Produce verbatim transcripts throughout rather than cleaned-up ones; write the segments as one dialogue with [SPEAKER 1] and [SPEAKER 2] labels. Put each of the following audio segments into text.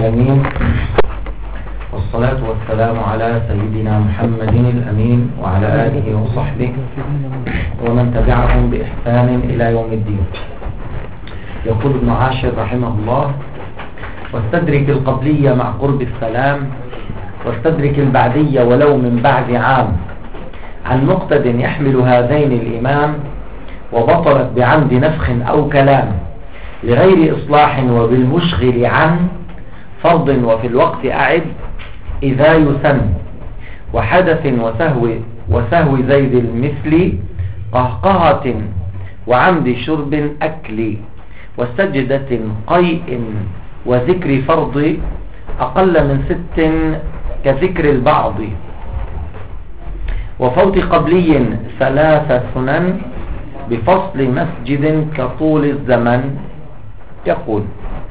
[SPEAKER 1] العالمين، والصلاة والسلام على سيدنا محمد الأمين وعلى آله وصحبه ومن تبعهم بإحسان إلى يوم الدين. يقول ابن عاشر رحمه الله: واستدرك القبلية مع قرب السلام، واستدرك البعدية ولو من بعد عام، عن مقتد يحمل هذين الإمام، وبطلت بعمد نفخ أو كلام، لغير إصلاح وبالمشغل عن فرض، وفي الوقت أعد إذا يسن، وحدث وسهو وسهو زيد المثل، قهقهة وعمد شرب أكل، وسجدة قيء وذكر فرض، أقل من ست كذكر البعض، وفوت قبلي ثلاث سنن، بفصل مسجد كطول الزمن. يقول: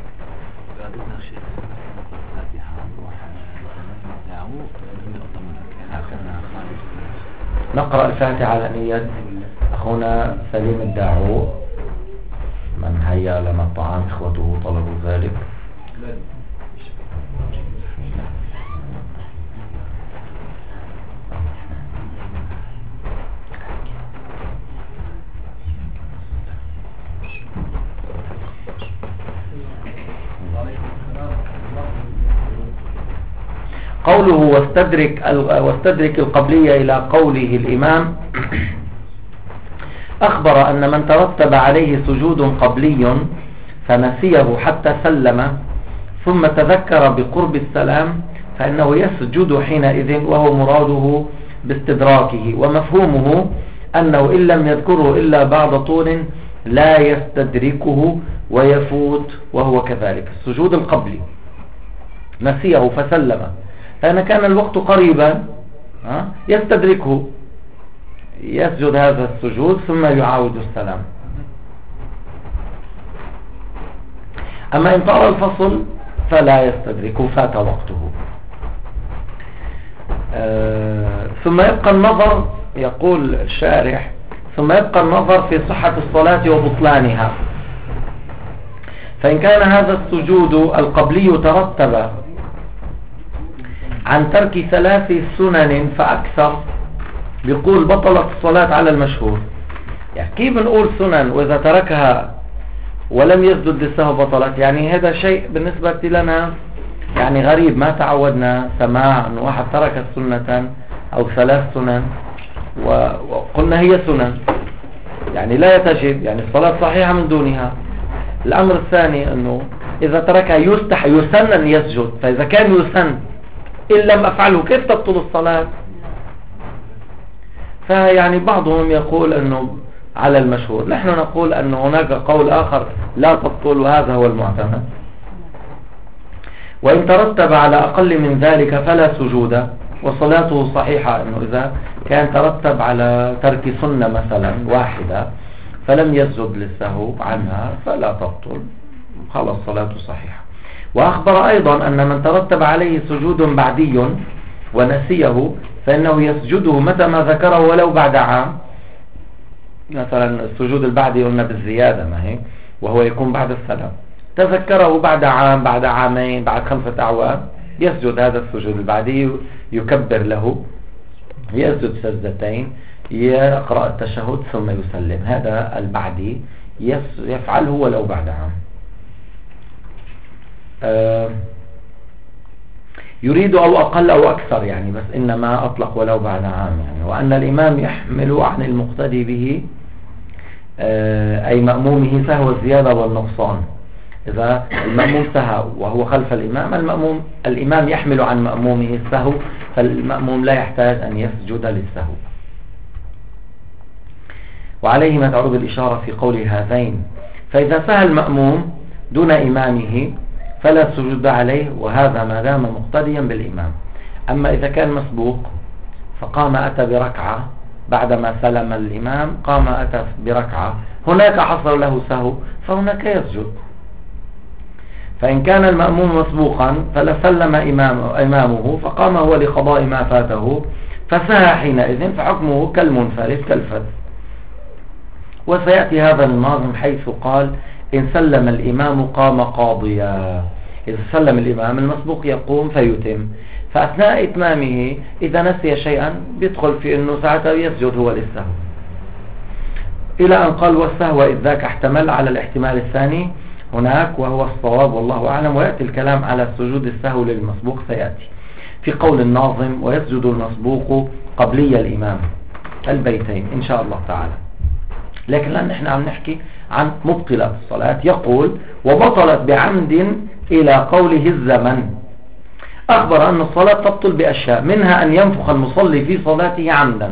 [SPEAKER 1] نقرأ الفاتحة على نية أخونا سليم الداعو، من هيا لنا الطعام إخوته طلبوا ذلك. قوله واستدرك واستدرك القبلية إلى قوله الإمام، أخبر أن من ترتب عليه سجود قبلي فنسيه حتى سلم ثم تذكر بقرب السلام فإنه يسجد حينئذ، وهو مراده باستدراكه، ومفهومه أنه إن لم يذكره إلا بعد طول لا يستدركه ويفوت، وهو كذلك. السجود القبلي نسيه فسلم، فإن كان الوقت قريبا يستدركه، يسجد هذا السجود ثم يعاود السلام. أما إن طال الفصل فلا يستدركه، فات وقته. آه ثم يبقى النظر، يقول الشارح: ثم يبقى النظر في صحة الصلاة وبطلانها، فإن كان هذا السجود القبلي ترتب عن ترك ثلاث سنن فأكثر، بيقول بطلت الصلاة على المشهور. يعني كيف بنقول سنن وإذا تركها ولم يسجد للسهو بطلت؟ يعني هذا شيء بالنسبة لنا يعني غريب، ما تعودنا سماع أن واحد ترك سنة أو ثلاث سنن وقلنا هي سنن، يعني لا يتجب، يعني الصلاة صحيحة من دونها. الأمر الثاني أنه إذا تركها يستح يسن أن يسجد، فإذا كان يسن إن لم أفعله كيف تبطل الصلاة؟ فيعني بعضهم يقول أنه على المشهور، نحن نقول أن هناك قول آخر لا تبطل، وهذا هو المعتمد. وإن ترتب على أقل من ذلك فلا سجود، وصلاته صحيحة. أنه إذا كان ترتب على ترك سنة مثلا واحدة فلم يسجد للسهو عنها فلا تبطل، خلاص صلاته صحيحة. وأخبر أيضا أن من ترتب عليه سجود بعدي ونسيه فإنه يسجده متى ما ذكره ولو بعد عام. مثلا السجود البعدي قلنا بالزيادة، ما هي وهو يكون بعد السلام، تذكره بعد عام، بعد عامين، بعد خمسة أعوام، يسجد هذا السجود البعدي، يكبر له، يسجد سجدتين، يقرأ التشهد ثم يسلم. هذا البعدي يفعله ولو بعد عام. آه يريد أو أقل أو أكثر، يعني بس إنما أطلق ولو بعد عام. يعني وأن الإمام يحمل عن المقتدي به آه أي مأمومه سهو الزيادة والنقصان. إذا المأموم سهى وهو خلف الإمام، المأموم الإمام يحمل عن مأمومه السهو، فالمأموم لا يحتاج أن يسجد للسهو. وعليه ما تعود الإشارة في قول هذين: فإذا سهى المأموم دون إمامه فلا سجود عليه، وهذا ما دام مقتديا بالإمام. أما إذا كان مسبوق فقام أتى بركعة بعدما سلم الإمام، قام أتى بركعة، هناك حصل له سهو فهناك يسجد. فإن كان المأموم مسبوقا فلسلم إمامه فقام هو لقضاء ما فاته فسهى حينئذ، فحكمه كالمنفرد كالفذ. وسيأتي هذا الناظم حيث قال: إن سلم الإمام قام قاضيا. إذا سلم الإمام المسبوق يقوم فيتم، فأثناء إتمامه إذا نسي شيئا بيدخل في أنه ساعتها يسجد هو للسهو، إلى أن قال والسهو إذ ذاك احتمل على الاحتمال الثاني هناك وهو الصواب والله أعلم. ويأتي الكلام على سجود السهو للمسبوق سيأتي في قول الناظم ويسجد المسبوق قبلي الإمام البيتين إن شاء الله تعالى. لكن لأن احنا عم نحكي عن مبطلات الصلاة، يقول وبطلت بعمد إلى قوله الزمن. أخبر أن الصلاة تبطل بأشياء، منها أن ينفخ المصلي في صلاته عمدا.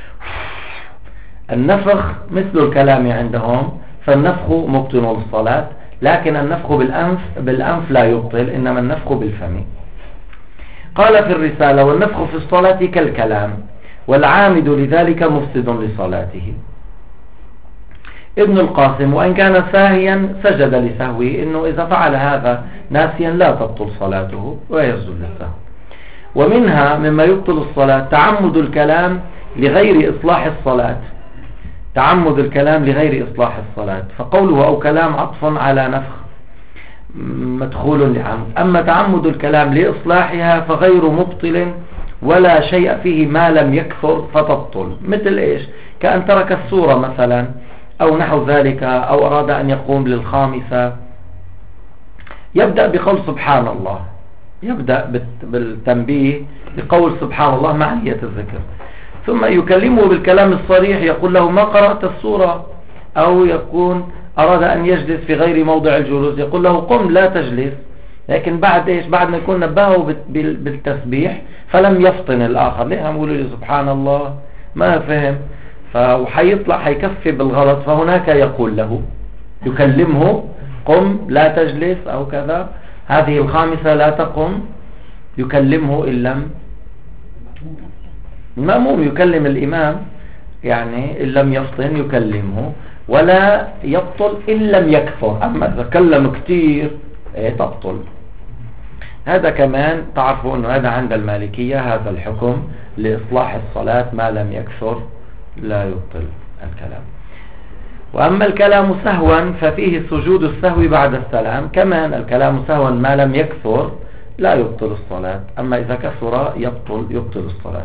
[SPEAKER 1] النفخ مثل الكلام عندهم، فالنفخ مبطل للصلاة، لكن النفخ بالأنف بالأنف لا يبطل، إنما النفخ بالفم. قال في الرسالة والنفخ في الصلاة كالكلام، والعامد لذلك مفسد لصلاته. ابن القاسم وإن كان ساهيا سجد لسهوه، إنه إذا فعل هذا ناسيا لا تبطل صلاته ويسجد للسهو. ومنها مما يبطل الصلاة تعمد الكلام لغير إصلاح الصلاة، تعمد الكلام لغير إصلاح الصلاة، فقوله أو كلام عطف على نفخ مدخول لعمد. أما تعمد الكلام لإصلاحها فغير مبطل ولا شيء فيه ما لم يكثر فتبطل. مثل إيش؟ كأن ترك السورة مثلا أو نحو ذلك، أو أراد أن يقوم للخامسة، يبدأ بقول سبحان الله، يبدأ بالتنبيه بقول سبحان الله مع نية الذكر، ثم يكلمه بالكلام الصريح يقول له ما قرأت السورة، أو يكون أراد أن يجلس في غير موضع الجلوس يقول له قم لا تجلس. لكن بعد إيش؟ بعد ما يكون نبهه بالتسبيح فلم يفطن الآخر، ليه عم يقولوا لي سبحان الله ما فهم، فحيطلع حيكفي بالغلط، فهناك يقول له يكلمه قم لا تجلس أو كذا، هذه الخامسة لا تقم، يكلمه إن لم المأموم يكلم الإمام، يعني إن لم يفطن يكلمه، ولا يبطل إن لم يكثر. أما إذا كلم كتير إيه تبطل. هذا كمان تعرفوا أنه هذا عند المالكية هذا الحكم لإصلاح الصلاة ما لم يكثر لا يبطل الكلام. وأما الكلام سهوا ففيه سجود السهو بعد السلام، كمان الكلام سهوا ما لم يكثر لا يبطل الصلاة، أما إذا كثر يبطل يبطل الصلاة.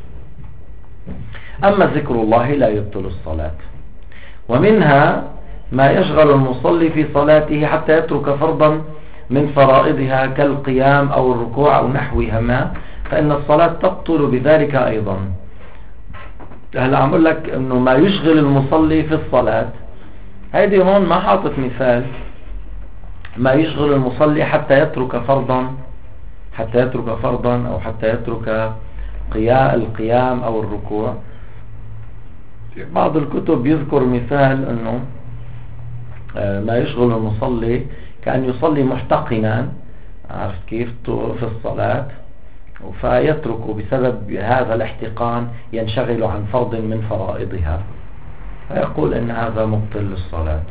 [SPEAKER 1] أما ذكر الله لا يبطل الصلاة. ومنها ما يشغل المصلي في صلاته حتى يترك فرضا من فرائضها كالقيام أو الركوع أو نحوهما، فإن الصلاة تبطل بذلك أيضا. هلا عم أقول لك إنه ما يشغل المصلي في الصلاة، هيدي هون ما حاطط مثال. ما يشغل المصلي حتى يترك فرضا، حتى يترك فرضا أو حتى يترك قيام القيام أو الركوع. في بعض الكتب يذكر مثال إنه ما يشغل المصلي كأن يصلي محتقنا، عرفت كيف في الصلاة، فيترك بسبب هذا الاحتقان ينشغل عن فرض من فرائضها، فيقول ان هذا مبطل للصلاة.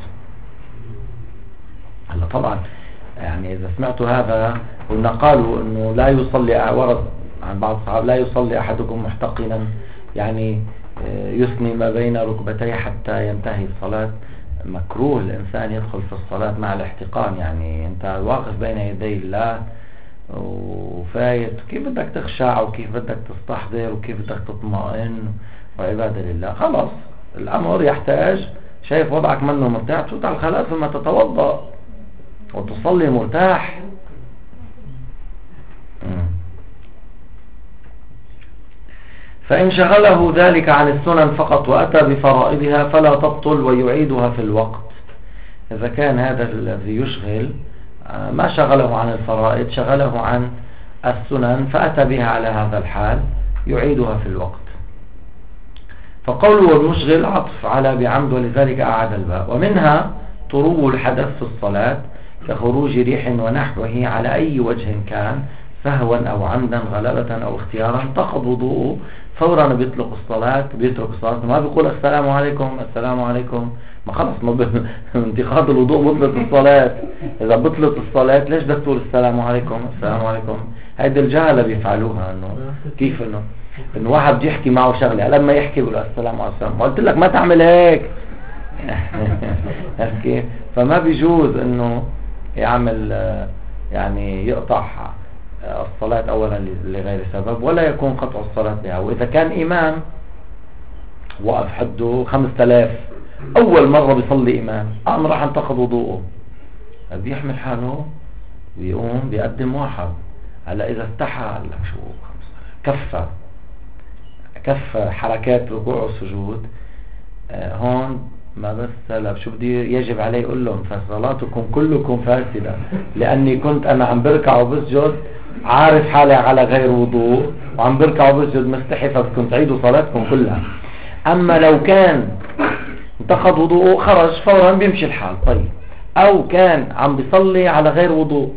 [SPEAKER 1] هلا طبعا يعني اذا سمعتوا هذا قلنا قالوا انه لا يصلي، ورد عن بعض الصحابة لا يصلي احدكم محتقنا، يعني يثني ما بين ركبتيه حتى ينتهي الصلاة. مكروه الانسان يدخل في الصلاة مع الاحتقان، يعني انت واقف بين يدي الله وفايت، كيف بدك تخشع وكيف بدك تستحضر وكيف بدك تطمئن وعبادة لله. خلاص الأمر يحتاج، شايف وضعك منه مرتاح، تفوت على الخلاء ثم تتوضأ وتصلي مرتاح. فإن شغله ذلك عن السنن فقط وأتى بفرائضها فلا تبطل ويعيدها في الوقت. إذا كان هذا الذي يشغل ما شغله عن الفرائض، شغله عن السنن فأتى بها على هذا الحال، يعيدها في الوقت. فقوله والمشغل عطف على بعمد، ولذلك أعاد الباء. ومنها طرو الحدث في الصلاة كخروج ريح ونحوه على أي وجه كان، سهوا أو عمدا غلبة أو اختيارا، انتقض وضوءه فورا بيطلق الصلاة، بيترك الصلاة، ما بيقول السلام عليكم السلام عليكم، ما خلص ما انتقاض الوضوء بطلت الصلاة. إذا بطلت الصلاة ليش بدك تقول السلام عليكم السلام عليكم؟ هيدي الجهلة بيفعلوها، إنه كيف إنه إنه واحد بده يحكي معه شغلة، لما يحكي بيقول السلام عليكم، قلت لك ما تعمل هيك. كيف؟ فما بيجوز إنه يعمل يعني يقطع الصلاة أولا لغير سبب، ولا يكون قطع الصلاة بها. وإذا كان إمام وقف حده خمسة آلاف أول مرة بيصلي إمام، قام راح انتقض وضوءه، بيحمل حاله ويقوم بيقدم واحد. هلا إذا استحى قال لك شو كفى كف حركات ركوع وسجود، آه هون ما بس هلا شو بدي يجب عليه يقول لهم فصلاتكم كلكم فاسدة، لأني كنت أنا عم بركع وبسجد عارف حالي على غير وضوء وعم بركع وبسجد مستحي، فبدكم تعيدوا صلاتكم كلها. أما لو كان انتقض وضوءه خرج فورا بيمشي الحال. طيب أو كان عم بيصلي على غير وضوء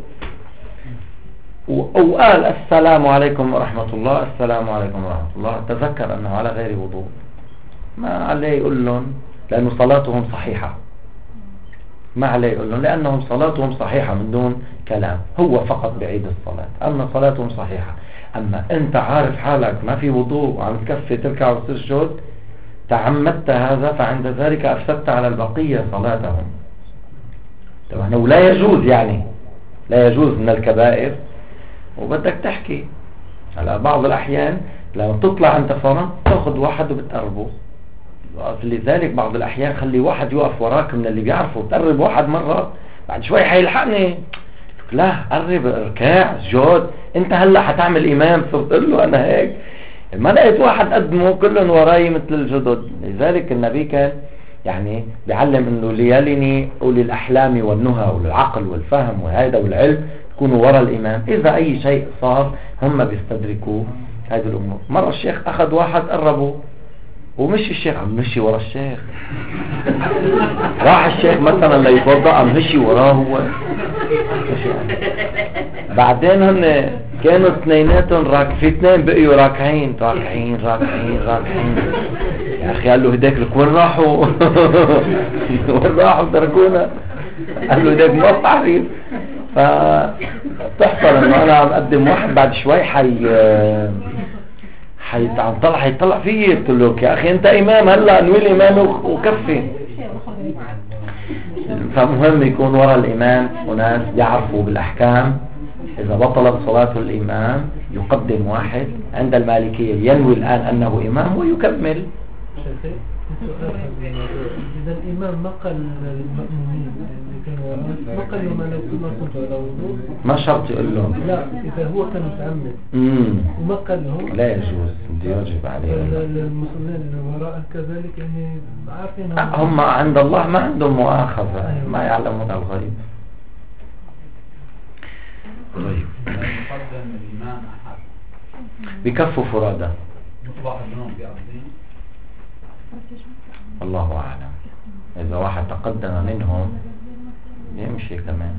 [SPEAKER 1] وقال السلام عليكم ورحمة الله السلام عليكم ورحمة الله، تذكر أنه على غير وضوء، ما عليه يقول لهم لأنه صلاتهم صحيحة، ما عليه يقول لهم لأنهم صلاتهم صحيحة من دون كلام، هو فقط بعيد الصلاة، أما صلاتهم صحيحة. أما أنت عارف حالك ما في وضوء وعم تكفي تركع وتسجد، تعمدت هذا، فعند ذلك أفسدت على البقية صلاتهم. طبعا ولا يجوز، يعني لا يجوز من الكبائر وبدك تحكي. على بعض الأحيان لما تطلع أنت فورا تأخذ واحد وبتقربه، لذلك بعض الأحيان خلي واحد يقف وراك من اللي بيعرفه، تقرب واحد مرة بعد شوي حيلحقني، لا قرب اركاع سجود، انت هلا حتعمل إمام صرت تقول له أنا هيك، ما لقيت واحد قدمه كلهم وراي مثل الجدد. لذلك النبي كان يعني بيعلم انه ليالني أولي الأحلام والنهى والعقل والفهم وهذا والعلم يكونوا ورا الإمام، إذا أي شيء صار هم بيستدركوا هذه الأمور. مرة الشيخ أخذ واحد قربه ومشي الشيخ عم مشي ورا الشيخ، راح الشيخ مثلا ليتوضأ عم مشي وراه هو. بعدين هن كانوا اثنيناتهم راك في اثنين بقيوا راكعين راكعين راكعين راكعين. يا أخي قال له هداك لك وين راحوا؟ وين راحوا تركونا؟ قال له هداك ما تعرف. فتحصل انه انا عم اقدم واحد بعد شوي حي حيطلع حيطلع فيه، قلت له يا اخي انت امام هلا انوي الامام وكفي. فمهم يكون ورا الامام وناس يعرفوا بالاحكام. اذا بطلت صلاة الامام يقدم واحد، عند المالكية ينوي الان انه امام ويكمل.
[SPEAKER 2] إذا الإمام نقل المأمومين اللي نقل ما لو كنا كنت على وضوء
[SPEAKER 1] ما شرط يقول لهم،
[SPEAKER 2] لا إذا هو كان متعمد ونقلهم
[SPEAKER 1] لا يجوز، بده يجب عليه.
[SPEAKER 2] المسلمين اللي وراءه كذلك يعني عارفين
[SPEAKER 1] هم عند الله ما عندهم مؤاخذة، ما يعلمون الغيب. طيب بكفوا فرادة الله أعلم. إذا واحد تقدم منهم يمشي كمان.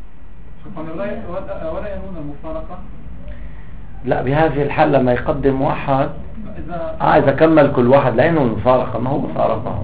[SPEAKER 3] ولا ينون المفارقة؟
[SPEAKER 1] لا، بهذه الحالة لما يقدم واحد آه إذا كمل كل واحد لا ينون المفارقة، ما هو مفارقة.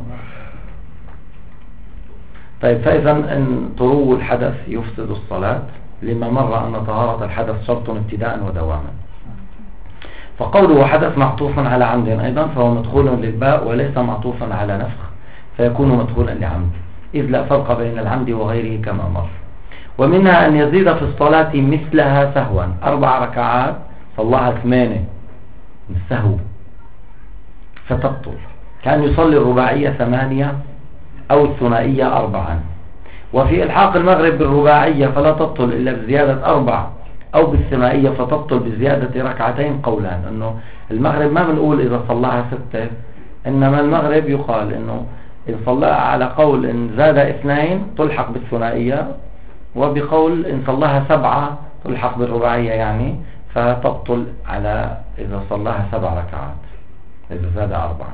[SPEAKER 1] طيب فإذا إن طرو الحدث يفسد الصلاة، لما مر أن طهارة الحدث شرط ابتداء ودواما. فقوله حدث معطوف على عمد أيضا فهو مدخول للباء وليس معطوفا على نفخ، فيكون مدخولا لعمد، إذ لا فرق بين العمد وغيره كما مر. ومنها أن يزيد في الصلاة مثلها سهوا، أربع ركعات صلاها ثمانية من السهو فتبطل، كان يصلي الرباعية ثمانية أو الثنائية أربعا. وفي إلحاق المغرب بالرباعية فلا تبطل إلا بزيادة أربع، أو بالثنائية فتبطل بزيادة ركعتين. قولان أنه المغرب ما بنقول إذا صلاها ستة، إنما المغرب يقال إنه إذا صلاها على قول إن زاد اثنين تلحق بالثنائية، وبقول إن صلاها سبعة تلحق بالرباعية، يعني فتبطل على إذا صلاها سبع ركعات إذا زاد أربعا.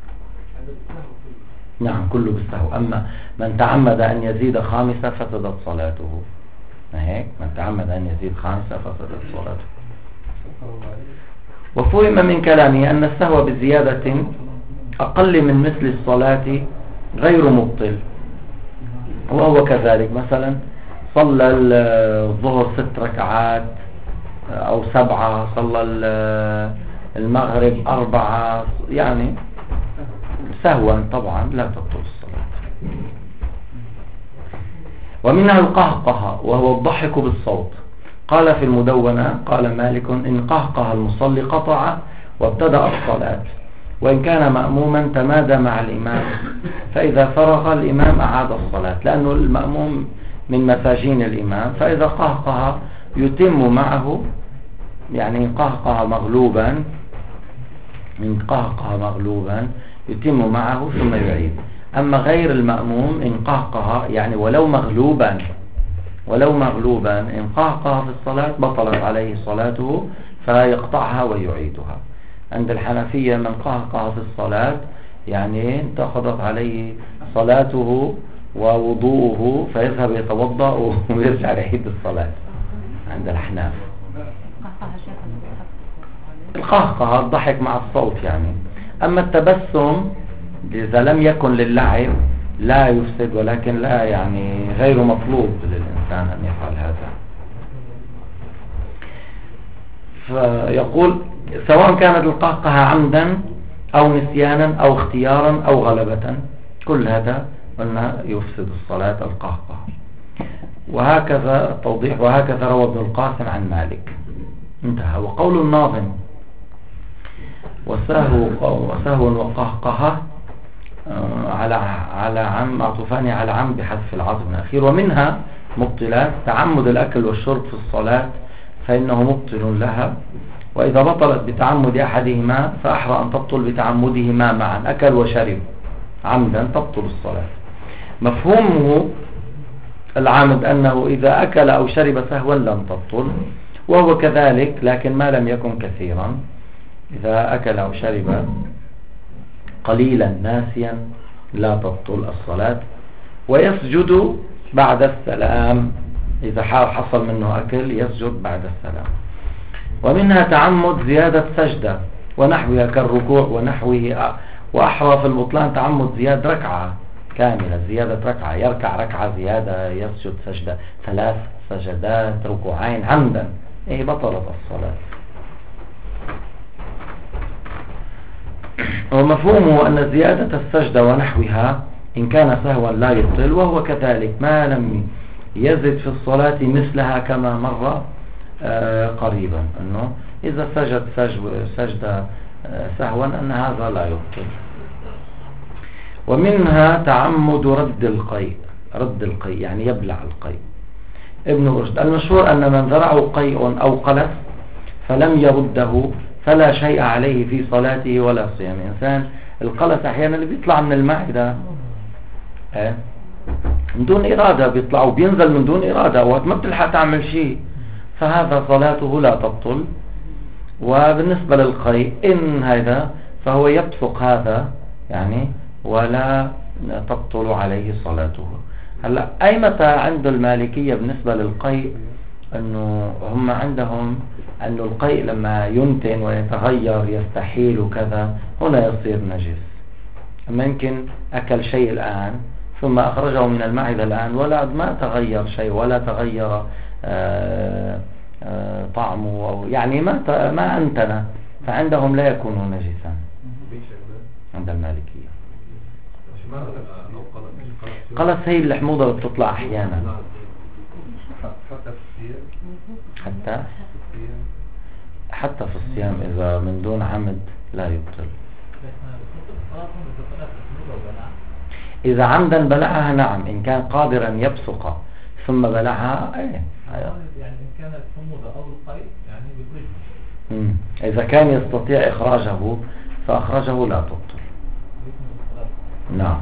[SPEAKER 1] نعم كله بالسهو. أما من تعمد أن يزيد خامسة فسدت صلاته، ما هيك؟ من تعمد أن يزيد خامسة فسدت صلاته. وفهم من كلامه أن السهو بزيادة أقل من مثل الصلاة غير مبطل، وهو كذلك. مثلا صلى الظهر ست ركعات أو سبعة، صلى المغرب أربعة، يعني سهوا طبعا لا تبطل الصلاة. ومنها القهقه وهو الضحك بالصوت. قال في المدونة قال مالك إن قهقه المصلي قطع وابتدأ الصلاة، وإن كان مأموما تمادى مع الإمام، فإذا فرغ الإمام أعاد الصلاة، لأنه المأموم من مساجين الإمام، فإذا قهقه يتم معه، يعني قهقه مغلوبا، من قهقه مغلوبا يتم معه ثم يعيد. أما غير المأموم إن قهقه يعني ولو مغلوبا ولو مغلوبا إن قهقه في الصلاة بطلت عليه صلاته فيقطعها ويعيدها. عند الحنفية من قهقه في الصلاة يعني انتقضت عليه صلاته ووضوءه فيذهب يتوضأ ويرجع يعيد الصلاة. عند الأحناف القهقه الضحك مع الصوت يعني. أما التبسم إذا لم يكن للعب لا يفسد، ولكن لا يعني غير مطلوب للإنسان أن يفعل هذا. فيقول سواء كانت القهقه عمدا أو نسيانا أو اختيارا أو غلبة، كل هذا قلنا يفسد الصلاة القهقه. وهكذا التوضيح. وهكذا روى ابن القاسم عن مالك. انتهى. وقول الناظم وسهو وسهو وقهقه على على عم معطوفان على عم بحذف العطف الأخير. ومنها مبطلات تعمد الأكل والشرب في الصلاة فإنه مبطل لها، وإذا بطلت بتعمد أحدهما فأحرى أن تبطل بتعمدهما معا، أكل وشرب عمدا تبطل الصلاة. مفهومه العامد أنه إذا أكل أو شرب سهوا لم تبطل، وهو كذلك لكن ما لم يكن كثيرا. إذا أكل أو شرب قليلا ناسيا لا تبطل الصلاة. ويسجد بعد السلام، إذا حصل منه أكل يسجد بعد السلام. ومنها تعمد زيادة سجدة ونحوها كالركوع ونحوه. وأحرى في البطلان تعمد زيادة ركعة كاملة، زيادة ركعة، يركع ركعة زيادة، يسجد سجدة، ثلاث سجدات، ركوعين عمدا، إيه بطلت الصلاة. ومفهومه أن زيادة السجدة ونحوها إن كان سهوا لا يبطل، وهو كذلك ما لم يزد في الصلاة مثلها كما مر آه قريبا، أنه إذا سجد سجدة آه سهوا أن هذا لا يبطل. ومنها تعمد رد القيء، رد القيء يعني يبلع القيء. ابن رشد المشهور أن من ذرعه قيء أو قلس فلم يرده فلا شيء عليه في صلاته ولا صيام. إنسان القلس أحيانا اللي بيطلع من المعدة اه من دون إرادة بيطلع وبينزل من دون إرادة، وقت ما بتلحق تعمل شيء، فهذا صلاته لا تبطل. وبالنسبة للقيء إن هذا فهو يبصق هذا يعني ولا تبطل عليه صلاته. هلا أي متى عند المالكية بالنسبة للقيء أنه هم عندهم أنه القيء لما ينتن ويتغير يستحيل وكذا هنا يصير نجس. أما يمكن أكل شيء الآن ثم أخرجه من المعدة الآن ولا ما تغير شيء ولا تغير آآ آآ طعمه أو يعني ما ما أنتن، فعندهم لا يكون نجسا عند المالكية. قلس هي الحموضة اللي بتطلع أحيانا حتى حتى في الصيام إذا من دون عمد لا يبطل. إذا عمدا بلعها نعم، إن كان قادرا يبصق ثم بلعها ايه يعني إن كانت حموضة أو القيء يعني بيخرجها. إذا كان يستطيع إخراجه فأخرجه لا تبطل. نعم.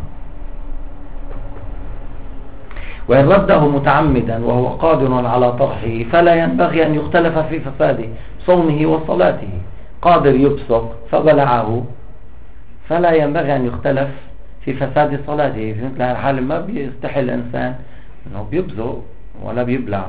[SPEAKER 1] وإن رده متعمدا وهو قادر على طرحه فلا ينبغي أن يختلف في فساد صومه وصلاته. قادر يبصق فبلعه فلا ينبغي أن يختلف في فساد صلاته. في مثل الحال ما بيستحي الإنسان أنه بيبزق ولا بيبلع.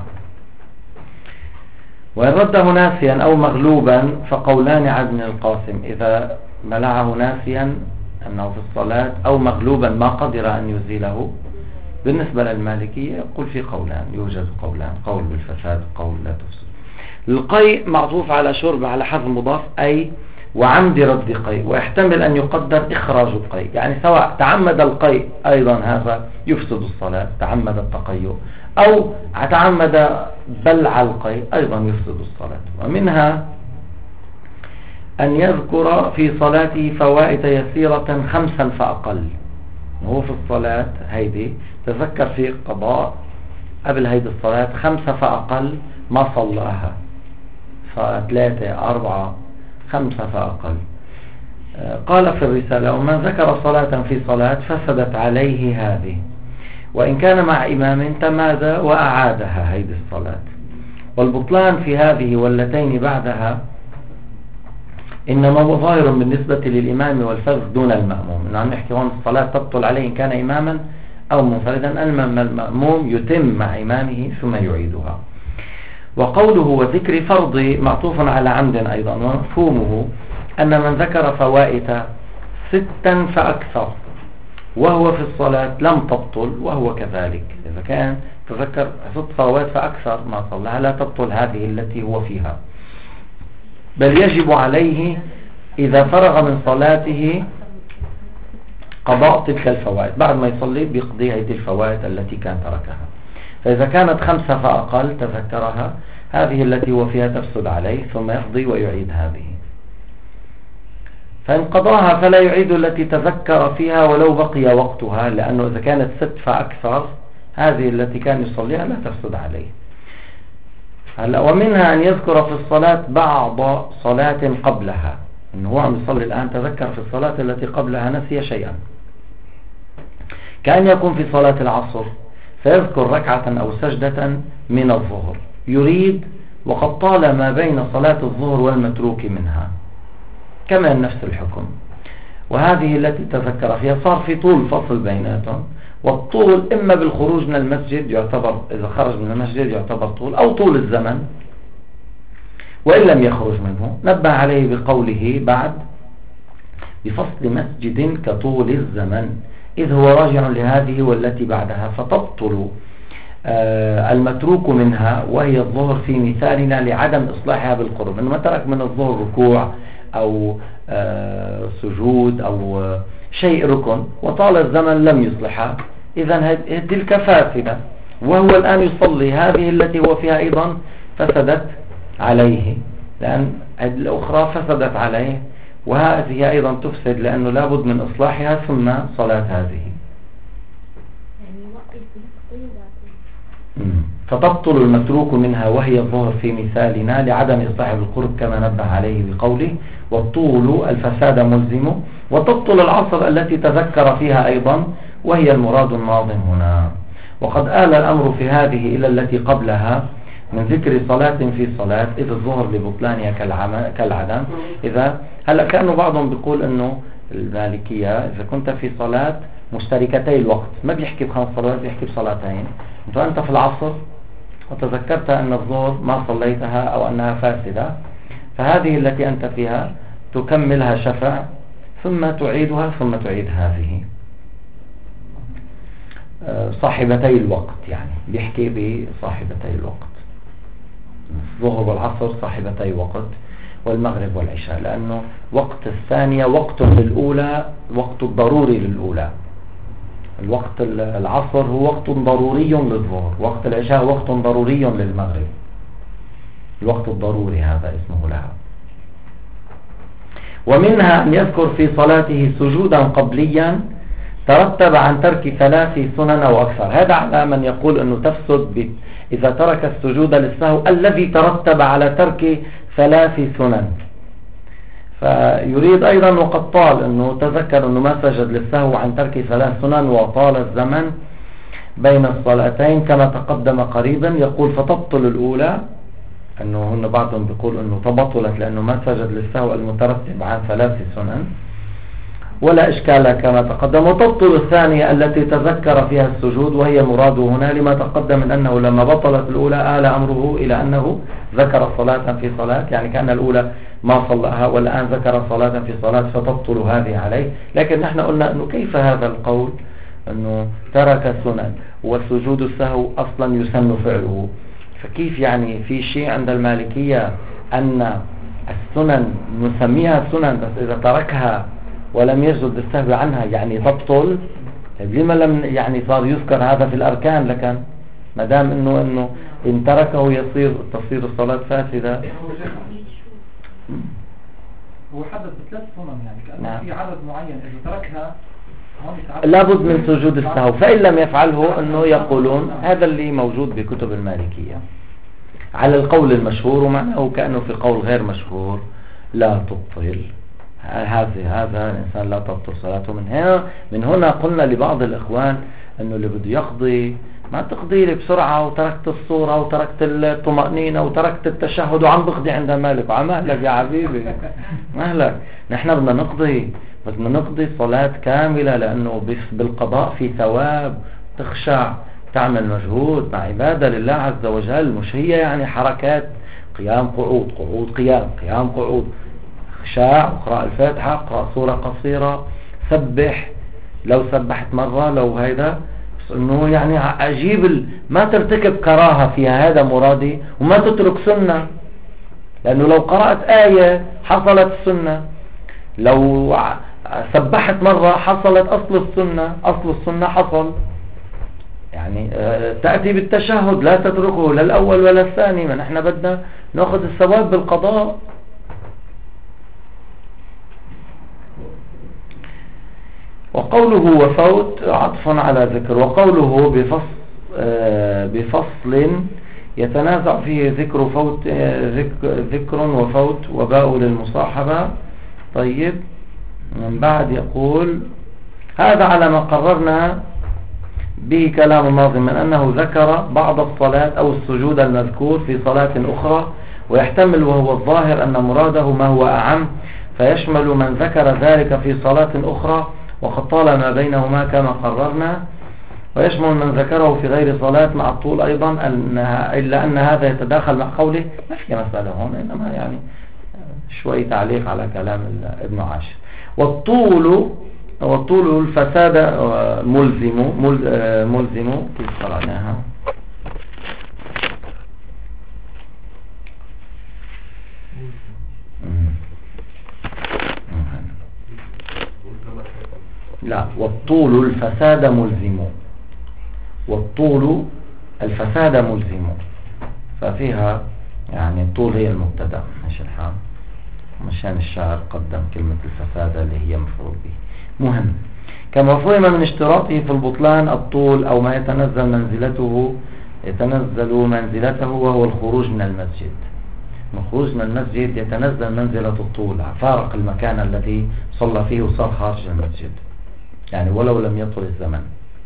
[SPEAKER 1] وإن رده ناسيا أو مغلوبا فقولان عن ابن القاسم، إذا بلعه ناسيا أنه في الصلاة أو مغلوبا ما قدر أن يزيله. بالنسبة للمالكية يقول في قولان، يوجد قولان، قول بالفساد قول لا تفسد. القيء معطوف على شرب على حذف مضاف أي وعمد رد قيء، ويحتمل أن يقدر إخراج القيء، يعني سواء تعمد القيء أيضا هذا يفسد الصلاة، تعمد التقيؤ، أو تعمد بلع القيء أيضا يفسد الصلاة. ومنها أن يذكر في صلاته فوائد يسيرة خمسا فأقل. هو في الصلاة هيدي تذكر في قضاء قبل هيدي الصلاة خمسة فأقل ما صلاها، فثلاثة أربعة خمسة فأقل. قال في الرسالة: ومن ذكر صلاة في صلاة فسدت عليه هذه، وإن كان مع إمام تمادى وأعادها هيدي الصلاة. والبطلان في هذه واللتين بعدها إنما هو ظاهر بالنسبة للإمام والفرد دون المأموم. إنه عم نحكي هون الصلاة تبطل عليه إن كان إماما أو منفردا، أما المأموم يتم مع إمامه ثم يعيدها. وقوله وذكر فرض معطوف على عمد أيضا، ومفهومه أن من ذكر فوائد ستا فأكثر وهو في الصلاة لم تبطل، وهو كذلك. إذا كان تذكر ست فوائد فأكثر ما صلى لا تبطل هذه التي هو فيها، بل يجب عليه إذا فرغ من صلاته قضاء تلك الفوائد. بعد ما يصلي بيقضي هذه الفوائد التي كان تركها. فإذا كانت خمسة فأقل تذكرها، هذه التي هو فيها تفسد عليه، ثم يقضي ويعيد هذه. فإن قضاها فلا يعيد التي تذكر فيها ولو بقي وقتها، لأنه إذا كانت ست فأكثر هذه التي كان يصليها لا تفسد عليه. هلا ومنها أن يذكر في الصلاة بعض صلاة قبلها، إنه هو عم يصلي الآن تذكر في الصلاة التي قبلها نسي شيئا، كأن يكون في صلاة العصر فيذكر ركعة أو سجدة من الظهر يريد وقد طال ما بين صلاة الظهر والمتروك منها، كمان نفس الحكم. وهذه التي تذكر فيها صار في طول فصل بيناتهم، والطول إما بالخروج من المسجد يعتبر، إذا خرج من المسجد يعتبر طول، أو طول الزمن وإن لم يخرج منه. نبه عليه بقوله بعد: بفصل مسجد كطول الزمن، إذ هو راجع لهذه والتي بعدها، فتبطل آه المتروك منها وهي الظهر في مثالنا لعدم إصلاحها بالقرب. إنه ما ترك من الظهر ركوع أو آه سجود أو آه شيء ركن وطال الزمن لم يصلحها، إذن تلك فاسدة، وهو الآن يصلي هذه التي هو فيها أيضا فسدت عليه، لأن الأخرى فسدت عليه، وهذه أيضا تفسد لأنه لابد من إصلاحها ثم صلاة هذه. فتبطل المتروك منها وهي الظهر في مثالنا لعدم إصلاح بالقرب، كما نبه عليه بقوله: والطول الفساد ملزم. وتبطل العصر التي تذكر فيها أيضا وهي المراد الناظم هنا. وقد آل الأمر في هذه إلى التي قبلها من ذكر صلاة في صلاة، إذ الظهر لبطلانها كالعدم. إذا هلأ كأنه بعضهم بيقول أنه المالكية إذا كنت في صلاة مشتركتي الوقت ما بيحكي بخمس صلوات، بيحكي بصلاتين. أنت أنت في العصر وتذكرت أن الظهر ما صليتها أو أنها فاسدة، فهذه التي أنت فيها تكملها شفع ثم تعيدها ثم تعيد هذه. صاحبتي الوقت يعني بيحكي بصاحبتي الوقت، الظهر والعصر صاحبتي وقت، والمغرب والعشاء، لأنه وقت الثانية وقت للأولى، وقت الضروري للأولى. الوقت العصر هو وقت ضروري للظهر، وقت العشاء وقت ضروري للمغرب، الوقت الضروري هذا اسمه لها. ومنها أن يذكر في صلاته سجودا قبليا ترتب عن ترك ثلاث سنن أو أكثر. هذا على من يقول أنه تفسد إذا ترك السجود للسهو الذي ترتب على ترك ثلاث سنن. فيريد أيضا وقد طال أنه تذكر أنه ما سجد للسهو عن ترك ثلاث سنن وطال الزمن بين الصلاتين كما تقدم قريبا. يقول فتبطل الأولى، أنه هن بعضهم بيقول أنه تبطلت لأنه ما سجد للسهو المترتب عن ثلاث سنن ولا إشكال كما تقدم. وتبطل الثانية التي تذكر فيها السجود وهي مراده هنا لما تقدم من أنه لما بطلت الأولى آل أمره إلى أنه ذكر صلاة في صلاة، يعني كان الأولى ما صلىها والآن ذكر صلاة في صلاة فتبطل هذه عليه. لكن نحن قلنا أنه كيف هذا القول أنه ترك سنن والسجود السهو أصلا يسن فعله، فكيف يعني في شيء عند المالكية أن السنن نسميها سنن، بس إذا تركها ولم يسجد للسهو عنها يعني تبطل. لما لم يعني صار يذكر هذا في الأركان؟ لكن ما دام إنه إنه إن تركه يصير تصير الصلاة فاسدة.
[SPEAKER 3] هو حدد بثلاث سنن يعني كأنه
[SPEAKER 1] نعم.
[SPEAKER 3] في عدد معين إذا تركها
[SPEAKER 1] لابد من سجود السهو، فإن لم يفعله أنه يقولون هذا اللي موجود بكتب المالكية على القول المشهور، ومعناه كأنه في قول غير مشهور لا تبطل هذه هذا الإنسان لا تبطل صلاته. من هنا من هنا قلنا لبعض الإخوان أنه اللي بده يقضي ما تقضي لي بسرعة وتركت الصورة وتركت الطمأنينة وتركت التشهد وعم بقضي عند مالك. وعمالك يا حبيبي مهلك، نحن بدنا نقضي بدنا نقضي صلاة كاملة، لأنه بالقضاء في ثواب، تخشع، تعمل مجهود مع عبادة لله عز وجل، مش هي يعني حركات قيام قعود قعود قيام قيام قعود. خشاع، اقرأ الفاتحة، اقرأ سورة قصيرة، سبح لو سبحت مرة، لو هيدا انه يعني اجيب ما ترتكب كراهة فيها، هذا مرادي، وما تترك سنة، لأنه لو قرأت آية حصلت السنة، لو سبحت مرة حصلت أصل السنة، أصل السنة حصل. يعني تأتي بالتشهد لا تتركه لا الأول ولا الثاني، ما نحن بدنا نأخذ الثواب بالقضاء. وقوله وفوت عطف على ذكر، وقوله بفصل, بفصل يتنازع فيه ذكر فوت ذكر وفوت وباء للمصاحبة. طيب من بعد يقول هذا على ما قررنا به كلام الناظم من أنه ذكر بعض الصلاة أو السجود المذكور في صلاة أخرى، ويحتمل وهو الظاهر أن مراده ما هو أعم، فيشمل من ذكر ذلك في صلاة أخرى وقد طال ما بينهما كما قررنا، ويشمل من ذكره في غير صلاة مع الطول أيضا، أنها إلا أن هذا يتداخل مع قوله. ما في مسألة هون، إنما يعني شوي تعليق على كلام ابن عاشر. والطول والطول الفساد ملزم ملزم كيف قرأناها؟ لا، والطول الفساد ملزم، والطول الفساد ملزم، ففيها يعني الطول هي المبتدا ماشي الحال، مشان الشاعر قدم كلمة الفساد اللي هي مفعول به. مهم كما فهم من اشتراطه في البطلان الطول أو ما يتنزل منزلته يتنزل منزلته وهو الخروج من المسجد. من خروج من المسجد يتنزل منزلة الطول، فارق المكان الذي صلى فيه وصار خارج المسجد، يعني ولو لم يطل الزمن.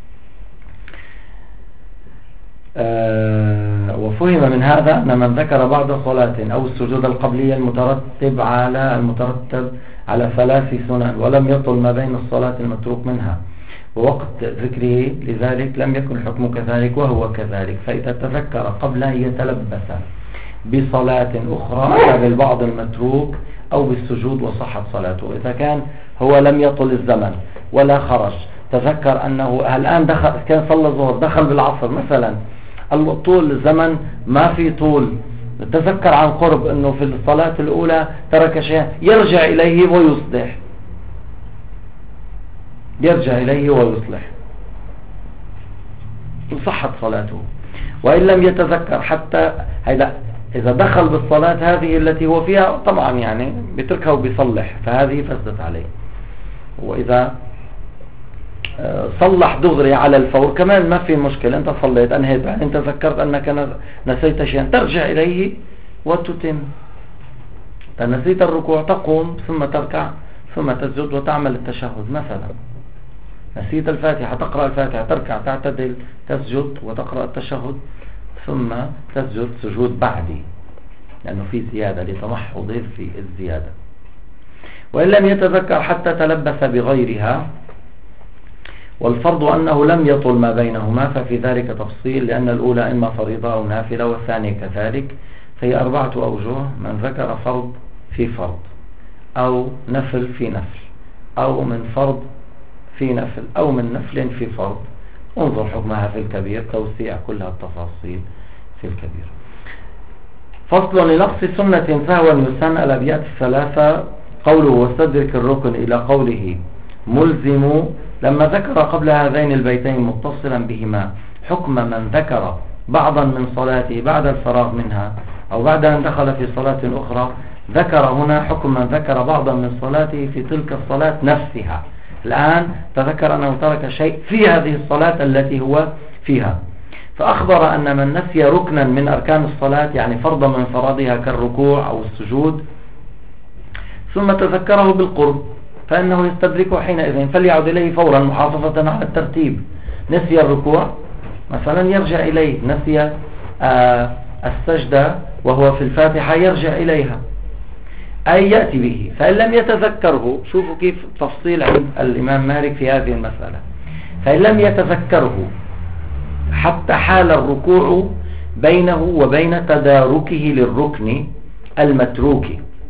[SPEAKER 1] آه وفهم من هذا أن من ذكر بعد صلاة أو السجود القبلية المترتب على المترتب على ثلاث سنن ولم يطل ما بين الصلاة المتروك منها ووقت ذكره لذلك لم يكن الحكم كذلك وهو كذلك، فإذا تذكر قبل أن يتلبس بصلاة أخرى بالبعض المتروك أو بالسجود وصحت صلاته. إذا كان هو لم يطل الزمن ولا خرج، تذكر أنه الآن دخل كان صلى الظهر دخل بالعصر مثلا، الطول الزمن ما في طول، تذكر عن قرب أنه في الصلاة الأولى ترك شيئا، يرجع إليه ويصلح يرجع إليه ويصلح صحت صلاته. وإن لم يتذكر حتى هذا إذا دخل بالصلاة هذه التي هو فيها طبعا يعني بتركها وبيصلح، فهذه فسدت عليه. وإذا صلح دغري على الفور كمان ما في مشكلة، أنت صليت أنهيت أنت ذكرت أنك نسيت شيئا ترجع إليه وتتم. نسيت الركوع تقوم ثم تركع ثم تسجد وتعمل التشهد مثلا، نسيت الفاتحة تقرأ الفاتحة تركع تعتدل تسجد وتقرأ التشهد ثم تسجد سجود بعدي، لأنه في زيادة لتمحض في الزيادة. وإن لم يتذكر حتى تلبس بغيرها، والفرض أنه لم يطل ما بينهما، ففي ذلك تفصيل، لأن الأولى إما فريضة أو نافلة والثانية كذلك، فهي أربعة أوجه: من ذكر فرض في فرض أو نفل في نفل أو من فرض في نفل أو من نفل في فرض. انظر حكمها في الكبير، توسيع كلها التفاصيل في الكبير. فصل لنقص سنة سهوا يسن الأبيات الثلاثة. قوله واستدرك الركن إلى قوله ملزم، لما ذكر قبل هذين البيتين متصلا بهما حكم من ذكر بعضا من صلاته بعد الفراغ منها أو بعد أن دخل في صلاة أخرى، ذكر هنا حكم من ذكر بعضا من صلاته في تلك الصلاة نفسها. الآن تذكر أنه ترك شيء في هذه الصلاة التي هو فيها، فأخبر أن من نسي ركنا من أركان الصلاة يعني فرضا من فرضها كالركوع أو السجود ثم تذكره بالقرب فإنه يستدركه حينئذ فليعد إليه فورا محافظة على الترتيب. نسي الركوع مثلا يرجع إليه، نسي آه السجدة وهو في الفاتحة يرجع إليها، أي يأتي به. فإن لم يتذكره، شوفوا كيف تفصيل عند الإمام مالك في هذه المسألة، فإن لم يتذكره حتى حال الركوع بينه وبين تداركه للركن المتروك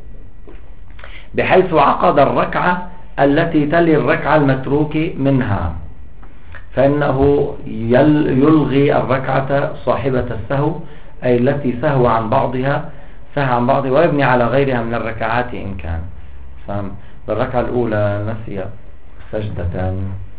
[SPEAKER 1] بحيث عقد الركعة التي تلي الركعة المتروك منها، فإنه يلغي الركعة صاحبة السهو أي التي سهو عن بعضها سهى عن بعضها ويبني على غيرها من الركعات إن كان. بالركعة الأولى نسي سجدة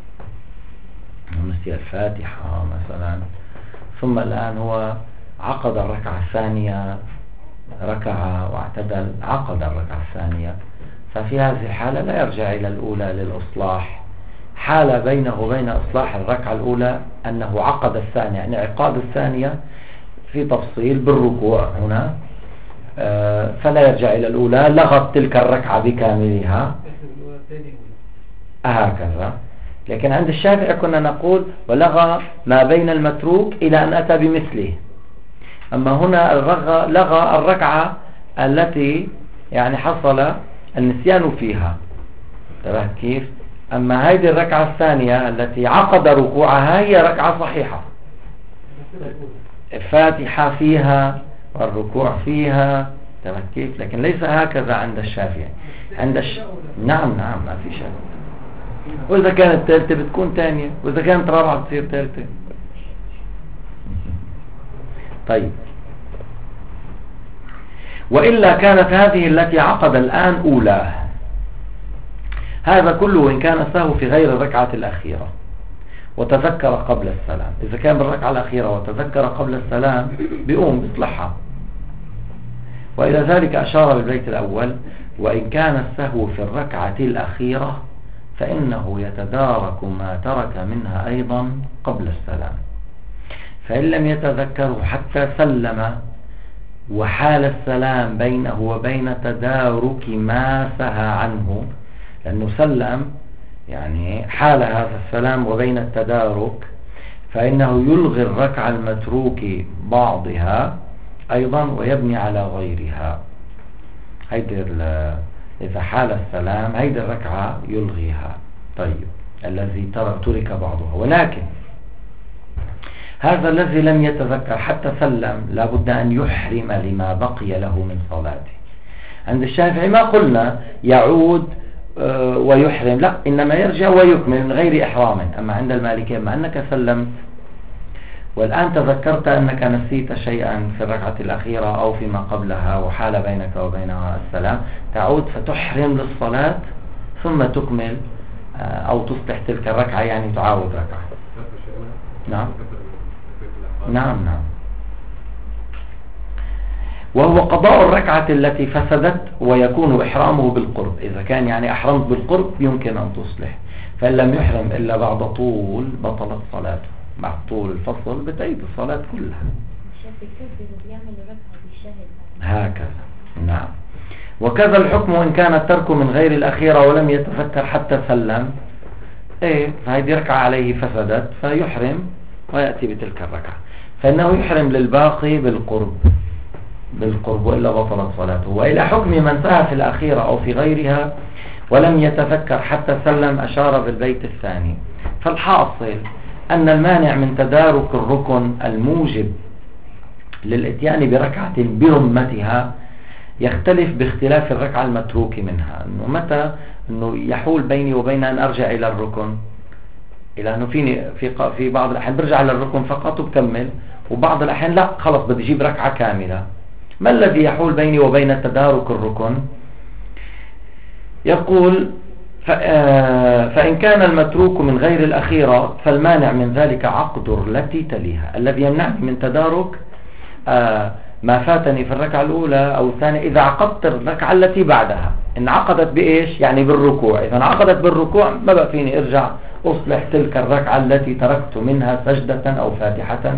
[SPEAKER 1] ونسي الفاتحة مثلا، ثم الآن هو عقد الركعة الثانية، ركع واعتدل عقد الركعة الثانية، ففي هذه الحالة لا يرجع إلى الأولى للإصلاح. حال بينه وبين إصلاح الركعة الأولى أنه عقد الثانية، يعني عقاد الثانية في تفصيل بالركوع هنا، فلا يرجع إلى الأولى، لغت تلك الركعة بكاملها هكذا. لكن عند الشافعي كنا نقول ولغى ما بين المتروك إلى أن أتى بمثله. أما هنا لغى الركعة التي يعني حصل النسيان فيها، ترى كيف؟ أما هذه الركعة الثانية التي عقد ركوعها هي ركعة صحيحة، الفاتحة فيها والركوع فيها، ترى كيف؟ لكن ليس هكذا عند الشافعي. عند الش... نعم نعم ما في شك. وإذا كانت ثالثة بتكون ثانية، وإذا كانت رابعة تصير ثالثة. طيب، وإلا كانت هذه التي عقد الآن أولى. هذا كله إن كان السهو في غير الركعة الأخيرة وتذكر قبل السلام. إذا كان بالركعة الأخيرة وتذكر قبل السلام بيقوم بيصلحها. وإلى ذلك أشار بالبيت الأول وإن كان السهو في الركعة الأخيرة فإنه يتدارك ما ترك منها أيضا قبل السلام، فإن لم يتذكره حتى سلم وحال السلام بينه وبين تدارك ما سهى عنه، لأنه سلم يعني حال هذا السلام وبين التدارك، فإنه يلغي الركعة المتروك بعضها أيضا ويبني على غيرها. هيدي إذا حال السلام هيدي الركعة يلغيها. طيب، الذي ترك بعضها. ولكن هذا الذي لم يتذكر حتى سلم لابد أن يحرم لما بقي له من صلاته. عند الشافعي ما قلنا يعود ويحرم، لا، إنما يرجع ويكمل من غير إحرام. أما عند المالكية ما أنك سلمت والآن تذكرت أنك نسيت شيئا في الركعة الأخيرة أو فيما قبلها وحال بينك وبينها السلام، تعود فتحرم للصلاة ثم تكمل أو تصلح تلك الركعة، يعني تعاود ركعة. نعم نعم نعم وهو قضاء الركعة التي فسدت ويكون إحرامه بالقرب. إذا كان يعني أحرمت بالقرب يمكن أن تصلح، فإن لم يحرم إلا بعد طول بطلت صلاته. مع طول الفصل بتعيد الصلاة كلها هكذا. نعم. وكذا الحكم إن كان الترك من غير الأخيرة ولم يتذكر حتى سلم، إيه فهذه ركعة عليه فسدت فيحرم ويأتي بتلك الركعة، فإنه يحرم للباقي بالقرب بالقرب وإلا بطلت صلاته. وإلى حكم من سهى في الأخيرة أو في غيرها ولم يتذكر حتى سلم أشار بالبيت الثاني. فالحاصل أن المانع من تدارك الركن الموجب للإتيان بركعة برمتها يختلف باختلاف الركعة المتروك منها. أنه متى أنه يحول بيني وبين أن أرجع إلى الركن، إلى أنه فيني في في بعض الأحيان برجع إلى الركن فقط وبكمل، وبعض الأحيان لا، خلص بدي أجيب ركعة كاملة. ما الذي يحول بيني وبين تدارك الركن؟ يقول فإن كان المتروك من غير الأخيرة فالمانع من ذلك عقد التي تليها. الذي يمنعني من تدارك ما فاتني في الركعة الأولى أو الثانية إذا عقدت الركعة التي بعدها. إن عقدت بإيش؟ يعني بالركوع. إذا عقدت بالركوع ما بقى فيني ارجع أصلح تلك الركعة التي تركت منها سجدة أو فاتحة.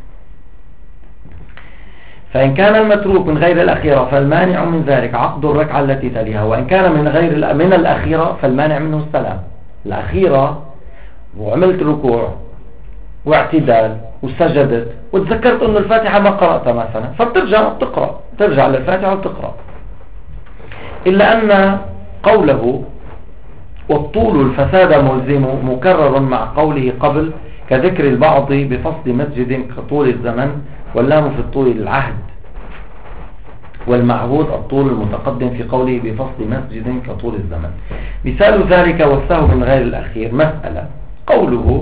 [SPEAKER 1] فإن كان المتروك من غير الأخيرة فالمانع من ذلك عقد الركعة التي تليها، وإن كان من غير من الأخيرة فالمانع منه السلام. الأخيرة وعملت ركوع واعتدال وسجدت وتذكرت أن الفاتحة ما قرأتها مثلا، فبترجع وتقرأ، ترجع للفاتحة وتقرأ. إلا أن قوله والطول الفساد ملزم مكرر مع قوله قبل كذكر البعض بفصل مسجد كطول الزمن، واللام في الطول العهد، والمعهود الطول المتقدم في قوله بفصل مسجد كطول الزمن. مثال ذلك والسهو من غير الأخير مسألة. قوله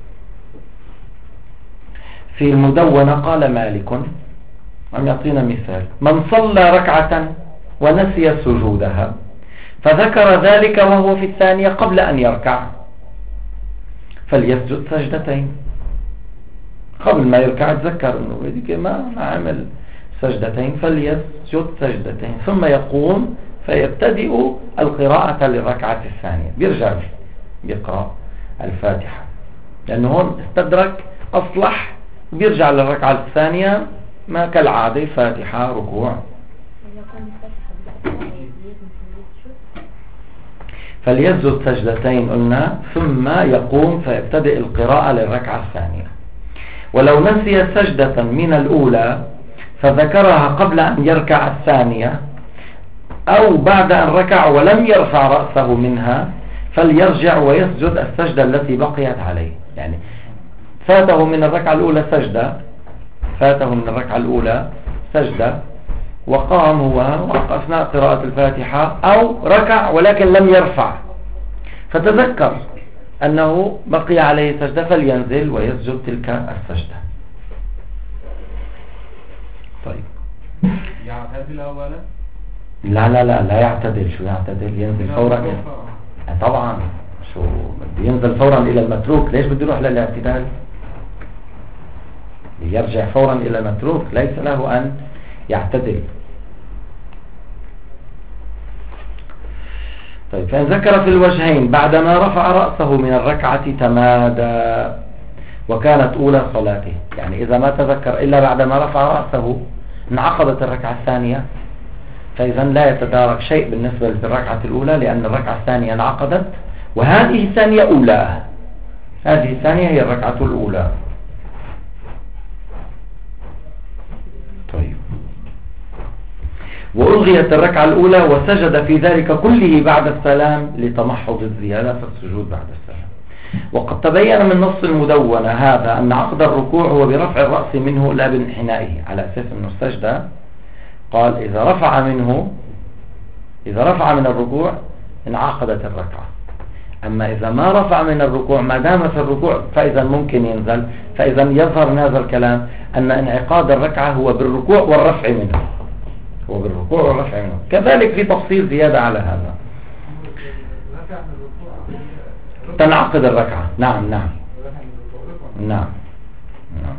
[SPEAKER 1] في المدونة قال مالك عم يعطينا مثال: من صلى ركعة ونسي سجودها فذكر ذلك وهو في الثانية قبل أن يركع فليسجد سجدتين. قبل ما يركع تذكر انه هذيك ما عمل سجدتين فليسجد سجدتين، ثم يقوم فيبتدئ القراءة للركعة الثانية، بيرجع بيقرأ الفاتحة لأنه هون استدرك أصلح، بيرجع للركعة الثانية ما كالعادة فاتحة ركوع. فليسجد سجدتين قلنا ثم يقوم فيبتدئ القراءة للركعة الثانية. ولو نسي سجدة من الأولى فذكرها قبل أن يركع الثانية أو بعد أن ركع ولم يرفع رأسه منها فليرجع ويسجد السجدة التي بقيت عليه. يعني فاته من الركعة الأولى سجدة فاته من الركعة الأولى سجدة وقام هو أثناء قراءة الفاتحة أو ركع ولكن لم يرفع، فتذكر أنه بقي عليه سجدة فلينزل ويسجد تلك السجدة. طيب
[SPEAKER 4] يعتدل أولا؟
[SPEAKER 1] لا لا لا لا يعتدل. شو يعتدل؟ ينزل فورا. طبعا شو بده ينزل فورا إلى المتروك. ليش بده يروح للاعتدال؟ يرجع فورا إلى المتروك، ليس له أن يعتدل. طيب فإن ذكر في الوجهين بعدما رفع رأسه من الركعة تمادى وكانت أولى صلاته، يعني إذا ما تذكر إلا بعدما رفع رأسه انعقدت الركعة الثانية، فإذا لا يتدارك شيء بالنسبة للركعة الأولى لأن الركعة الثانية انعقدت وهذه الثانية أولى، هذه الثانية هي الركعة الأولى. طيب وألغيت الركعة الأولى وسجد في ذلك كله بعد السلام لتمحض الزيادة في السجود بعد السلام. وقد تبين من نص المدونة هذا أن عقد الركوع هو برفع الرأس منه لا بانحنائه، على أساس أنه السجدة قال إذا رفع منه إذا رفع من الركوع انعقدت الركعة، أما إذا ما رفع من الركوع ما دام في الركوع فإذا ممكن ينزل. فإذا يظهر من هذا الكلام أن انعقاد الركعة هو بالركوع والرفع منه، هو بالركوع والرفع منه. كذلك في تفصيل زيادة على هذا، تنعقد الركعة. نعم نعم نعم نعم.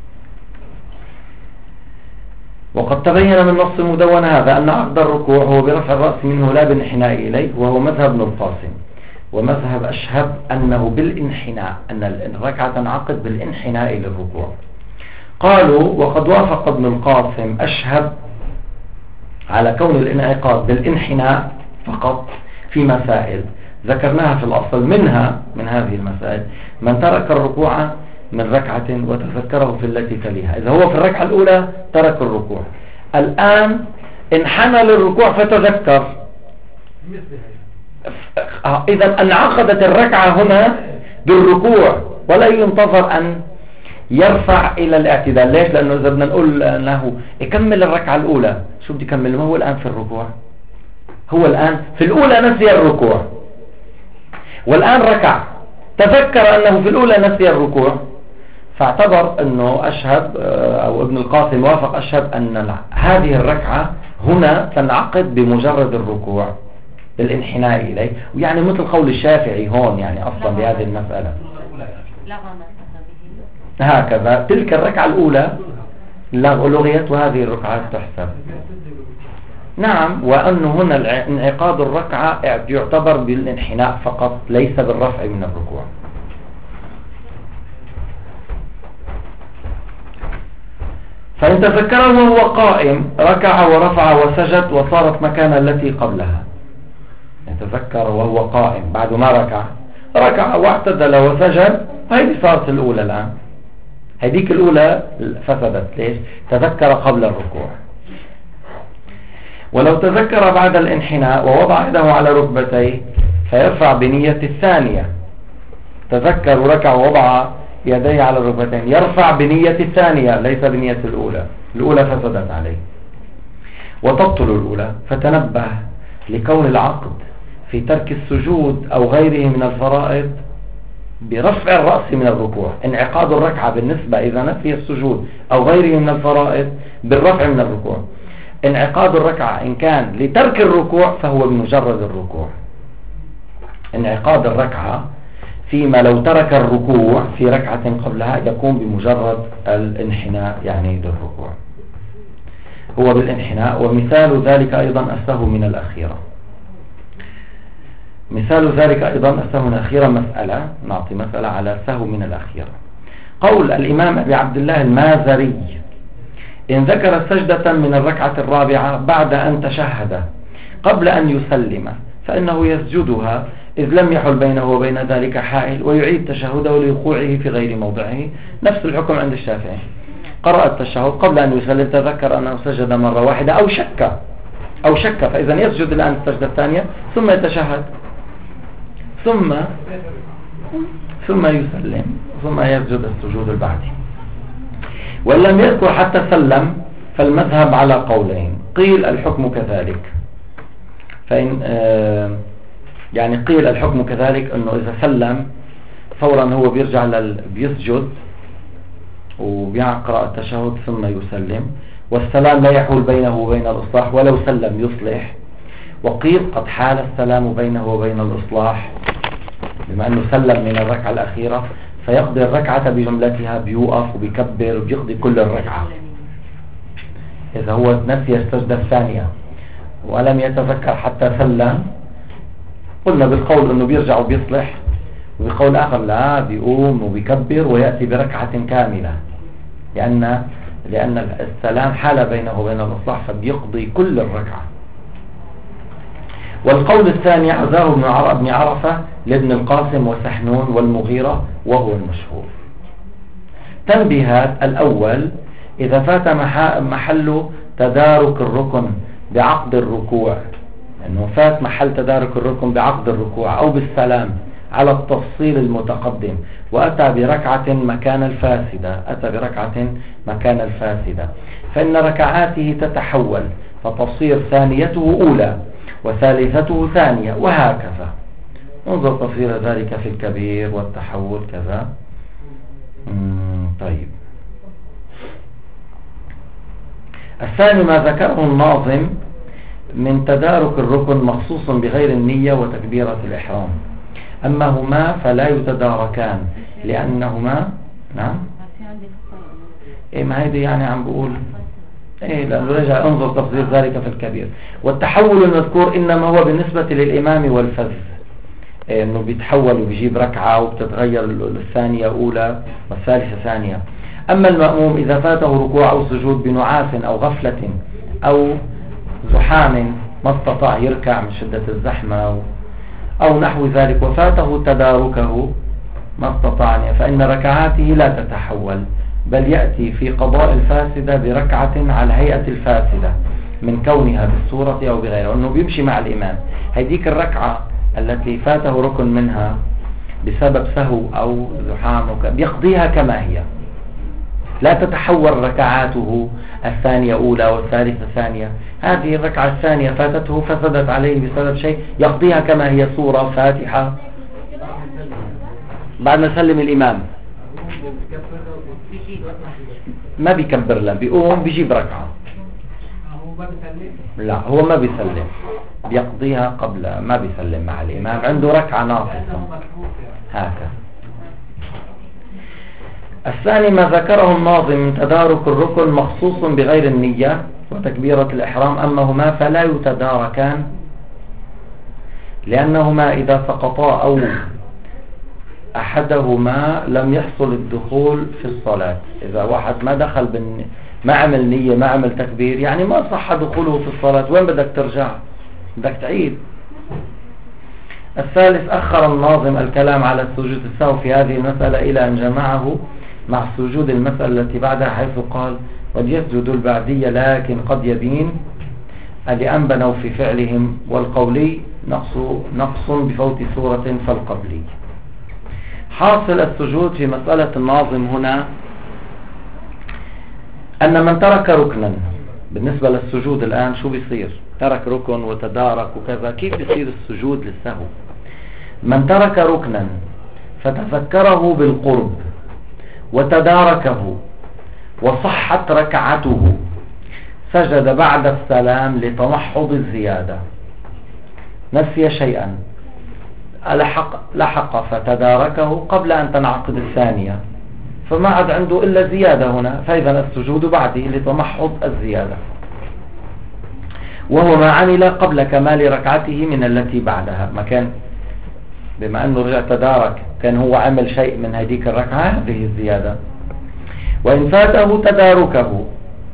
[SPEAKER 1] وقد تبين من نص المدونة هذا أن عقد الركوع هو برفع الرأس منه لا بالانحناء إليه، وهو مذهب ابن القاسم، ومذهب أشهب أنه بالانحناء، أن الركعة تنعقد بالانحناء للركوع. قالوا وقد وافق ابن القاسم أشهب على كون الانعقاد بالانحناء فقط في مسائل ذكرناها في الأصل. منها من هذه المسائل من ترك الركوع من ركعة وتذكره في التي تليها، إذا هو في الركعة الأولى ترك الركوع الآن انحنى للركوع فتذكر، إذا انعقدت الركعة هنا بالركوع ولا ينتظر أن يرفع إلى الاعتدال. ليش؟ لأنه إذا بدنا نقول أنه يكمل الركعة الأولى شو بدي يكمل؟ ما هو الآن في الركوع، هو الآن في الأولى نسي الركوع والآن ركع، تذكر أنه في الأولى نسي الركوع فاعتبر أنه أشهب أو ابن القاسم وافق أشهب أن هذه الركعة هنا تنعقد بمجرد الركوع بالانحناء إليه، ويعني مثل قول الشافعي هون يعني أصلا بهذه المسألة هكذا. تلك الركعة الأولى لغيت وهذه الركعة تحسب. نعم، وأنه هنا انعقاد الركعة يعتبر بالانحناء فقط ليس بالرفع من الركوع. فإن تذكره وهو قائم ركع ورفع وسجد وصارت مكان التي قبلها. يتذكر وهو قائم بعد ما ركع ركع واعتدل وسجد، هذه صارت الأولى الآن. هذيك الأولى فسدت. ليش؟ تذكر قبل الركوع. ولو تذكر بعد الانحناء ووضع يده على ركبتيه فيرفع بنية الثانية. تذكر وركع ووضع يديه على الركبتين، يرفع بنية الثانية ليس بنية الأولى. الأولى فسدت عليه وتبطل الأولى. فتنبه لكون العقد في ترك السجود أو غيره من الفرائض برفع الرأس من الركوع. انعقاد الركعة بالنسبة إذا نفي السجود أو غيره من الفرائض بالرفع من الركوع. انعقاد الركعة إن كان لترك الركوع فهو بمجرد الركوع. انعقاد الركعة فيما لو ترك الركوع في ركعة قبلها يكون بمجرد الانحناء يعني للركوع، هو بالانحناء. ومثال ذلك أيضا السهو من الأخيرة. مثال ذلك أيضا السهو من الأخيرة مسألة، نعطي مسألة على السهو من الأخيرة. قول الإمام أبي عبد الله المازري: إن ذكر سجدة من الركعة الرابعة بعد أن تشهد قبل أن يسلم فإنه يسجدها، إذ لم يحل بينه وبين ذلك حائل، ويعيد تشهده لوقوعه في غير موضعه. نفس الحكم عند الشافعي. قرأ التشهد قبل أن يسلم تذكر أنه سجد مرة واحدة أو شك أو شك فإذا يسجد الآن السجدة الثانية ثم يتشهد ثم ثم يسلم ثم يسجد السجود البعدي. وإن لم يذكر حتى سلم فالمذهب على قولين. قيل الحكم كذلك، فإن آه يعني قيل الحكم كذلك أنه إذا سلم فورا هو بيرجع لل بيسجد وبيقرأ التشهد ثم يسلم، والسلام لا يحول بينه وبين الإصلاح، ولو سلم يصلح. وقيل قد حال السلام بينه وبين الإصلاح بما أنه سلم من الركعة الأخيرة فيقضي الركعة بجملتها، بيوقف وبيكبر وبيقضي كل الركعة. إذا هو نسي السجدة الثانية ولم يتذكر حتى سلم قلنا بالقول أنه بيرجع وبيصلح، وبقول آخر لا، بيقوم وبيكبر ويأتي بركعة كاملة، لأن لأن السلام حال بينه وبين الإصلاح فبيقضي كل الركعة. والقول الثاني عزاه ابن عرفة لابن القاسم وسحنون والمغيرة وهو المشهور. تنبيهات: الأول: إذا فات محل تدارك الركن بعقد الركوع، أنه فات محل تدارك الركن بعقد الركوع أو بالسلام على التفصيل المتقدم وأتى بركعة مكان الفاسدة أتى بركعة مكان الفاسدة فإن ركعاته تتحول فتصير ثانيته أولى وثالثته ثانية وهكذا. انظر تفصيل ذلك في الكبير والتحول كذا. طيب، الثاني ما ذكره الناظم من تدارك الركن مخصوص بغير النية وتكبيرة الإحرام، أما هما فلا يتداركان لأنهما نعم إيه ما هيدي يعني عم بقول إيه لأنه رجع انظر تفصيل ذلك في الكبير. والتحول المذكور إنما هو بالنسبة للإمام والفذ، إيه إنه بيتحول وبيجيب ركعة وبتتغير الثانية أولى والثالثة ثانية. أما المأموم إذا فاته ركوع أو سجود بنعاس أو غفلة أو زحام ما استطاع يركع من شدة الزحمة أو نحو ذلك وفاته تداركه ما استطاع فإن ركعاته لا تتحول، بل يأتي في قضاء الفاسدة بركعة على هيئة الفاسدة من كونها بالصورة أو بغيرها، أنه بيمشي مع الإمام. هيديك الركعة التي فاته ركن منها بسبب سهو أو زحام بيقضيها كما هي، لا تتحول ركعاته الثانية أولى والثالثة ثانية. هذه الركعة الثانية فاتته فسدت عليه بسبب شيء يقضيها كما هي صورة فاتحة بعد ما سلم الإمام. ما بيكبر له، بيقوم بيجيب ركعة.
[SPEAKER 2] هو ما بيسلم؟
[SPEAKER 1] لا هو ما بيسلم، بيقضيها قبل ما بيسلم مع الإمام، عنده ركعة ناقصة هكذا. الثاني ما ذكره الناظم من تدارك الركن مخصوص بغير النية وتكبيرة الإحرام، أما هما فلا يتداركان لأنهما إذا سقطا أو أحدهما لم يحصل الدخول في الصلاة. إذا واحد ما دخل بالن... ما عمل نية ما عمل تكبير، يعني ما صح دخوله في الصلاة، وين بدك ترجع؟ بدك تعيد. الثالث أخر الناظم الكلام على السجود السهو في هذه المسألة إلى أن جمعه مع سجود المسألة التي بعدها، حيث قال قد يسجد البعدية لكن قد يبين لأن بنوا في فعلهم، والقولي نقص, نقص بفوت سورة فالقبلي. حاصل السجود في مسألة الناظم هنا أن من ترك ركنا، بالنسبة للسجود الآن شو بيصير؟ ترك ركن وتدارك وكذا، كيف بيصير السجود للسهو؟ من ترك ركنا فتذكره بالقرب وتداركه وصحت ركعته سجد بعد السلام لتمحض الزيادة. نسي شيئا لحق, لحق فتداركه قبل أن تنعقد الثانية، فما عاد عنده إلا زيادة هنا، فإذا السجود بعده لتمحض الزيادة، وهو ما عمل قبل كمال ركعته من التي بعدها. ما كان بما أنه رجع تدارك كان هو عمل شيء من هذيك الركعة، هذه الزيادة. وإن فاته تداركه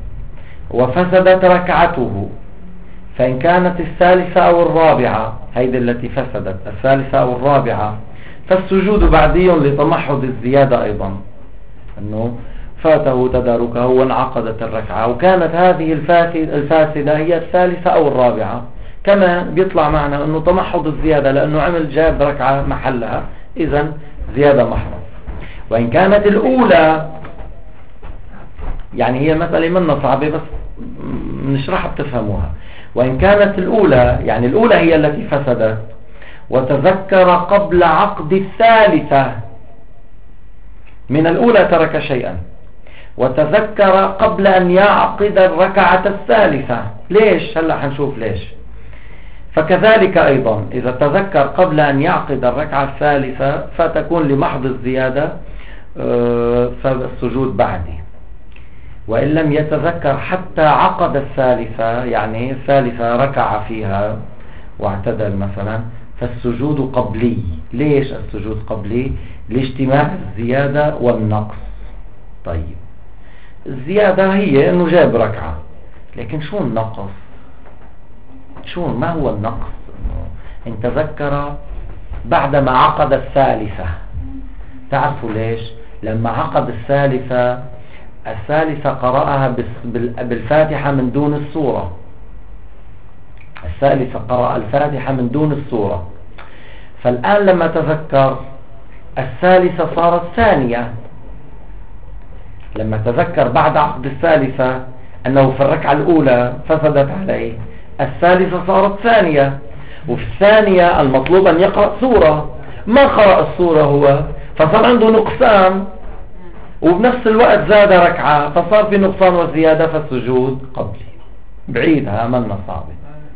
[SPEAKER 1] وفسدت ركعته، فإن كانت الثالثة أو الرابعة، هيدي التي فسدت الثالثة أو الرابعة، فالسجود بعدي لتمحض الزيادة أيضا، أنه فاته تداركه وانعقدت الركعة، وكانت هذه الفاسدة هي الثالثة أو الرابعة، كما بيطلع معنا أنه تمحض الزيادة لأنه عمل جاب ركعة محلها، إذن زيادة محضة. وإن كانت الأولى، يعني هي مسألة منا صعبة بس نشرحها بتفهموها. وإن كانت الأولى، يعني الأولى هي التي فسدت، وتذكر قبل عقد الثالثة، من الأولى ترك شيئا وتذكر قبل أن يعقد الركعة الثالثة، ليش؟ هلأ حنشوف ليش. فكذلك أيضا إذا تذكر قبل أن يعقد الركعة الثالثة فتكون لمحض الزيادة فالسجود بعدي. وإن لم يتذكر حتى عقد الثالثة، يعني الثالثة ركع فيها واعتدل مثلا، فالسجود قبلي. ليش السجود قبلي؟ لاجتماع الزيادة والنقص. طيب الزيادة هي انه جاب ركعة، لكن شو النقص؟ شو ما هو النقص؟ ان تذكر بعدما عقد الثالثة. تعرفوا ليش؟ لما عقد الثالثة، الثالثة قرأها بالفاتحة من دون السورة، الثالثة قرأ الفاتحة من دون السورة، فالآن لما تذكر الثالثة صارت ثانية. لما تذكر بعد عقد الثالثة أنه في الركعة الأولى فسدت عليه، الثالثة صارت ثانية، وفي الثانية المطلوب أن يقرأ سورة، ما قرأ السورة هو، فصار عنده نقصان، وبنفس الوقت زاد ركعة، فصار في نقصان وزيادة، فالسجود قبلي. بعيدها منا صعبة.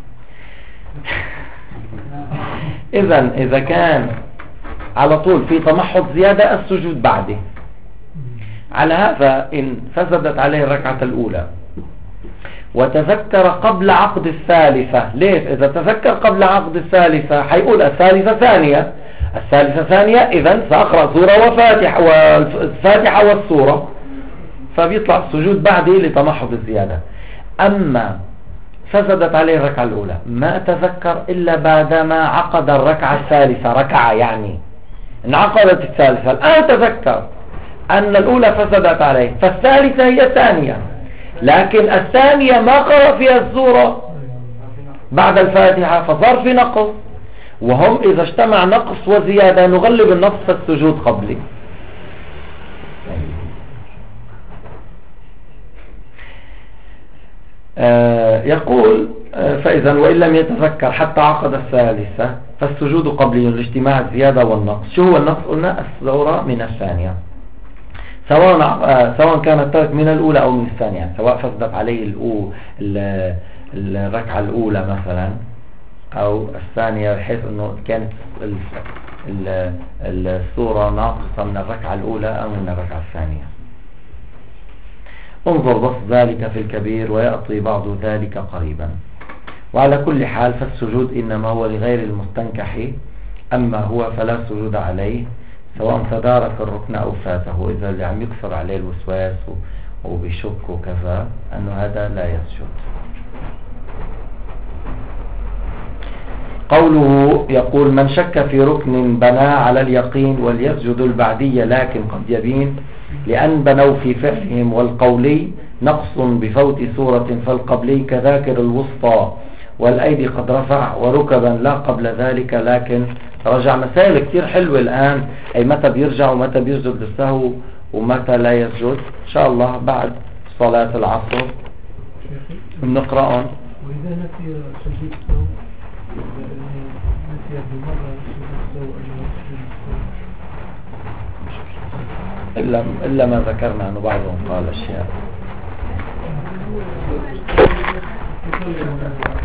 [SPEAKER 1] إذن إذا كان على طول في تمحض زيادة السجود بعده. على هذا إن فسدت عليه الركعة الأولى وتذكر قبل عقد الثالثة، ليش؟ إذا تذكر قبل عقد الثالثة حيقول الثالثة ثانية، الثالثة ثانية، إذن سأقرأ سورة وفاتحة والفاتحة والسورة، فبيطلع السجود بعده لتمحض الزيادة. أما فسدت عليه الركعة الأولى، ما تذكر إلا بعدما عقد الركعة الثالثة، ركعة يعني انعقدت الثالثة، الآن تذكر أن الأولى فسدت عليه، فالثالثة هي الثانية، لكن الثانية ما قرأ فيها السورة بعد الفاتحة، فصار في نقص. وهم إذا اجتمع نقص وزيادة نغلب النقص فالسجود قبلي. آه يقول آه فإذا وإن لم يتذكر حتى عقد الثالثة فالسجود قبلي لاجتماع الزيادة والنقص. شو هو النقص؟ قلنا السورة من الثانية. سواء آه سواء كان الترك من الأولى أو من الثانية، يعني سواء فسدت عليه الأو الركعة الأولى مثلا أو الثانية، بحيث أنه كانت السورة ناقصة من الركعة الأولى أو من الركعة الثانية. انظر بسط ذلك في الكبير ويأتي بعض ذلك قريبا. وعلى كل حال فالسجود إنما هو لغير المستنكح، أما هو فلا سجود عليه سواء تدارك الركن أو فاته. إذا اللي عم يكثر عليه الوسواس وبيشك وكذا أنه هذا لا يسجد. قوله يقول من شك في ركن بنى على اليقين وليسجد البعدية، لكن قد يبين لأن بنوا في فعلهم والقولي نقص بفوت سورة، فالقبلي كذاكر الوسطى والأيدي قد رفع وركبا لا قبل ذلك لكن رجع. مسائل كتير حلوة الآن، أي متى بيرجع ومتى بيسجد للسهو ومتى لا يسجد. إن شاء الله بعد صلاة العصر بنقرأهم.
[SPEAKER 2] وإذا نسي سجود السهو نسي بمرة سجود السهو أنه يسجد السهو
[SPEAKER 1] إلا, إلا ما ذكرنا أنه بعضهم قال أشياء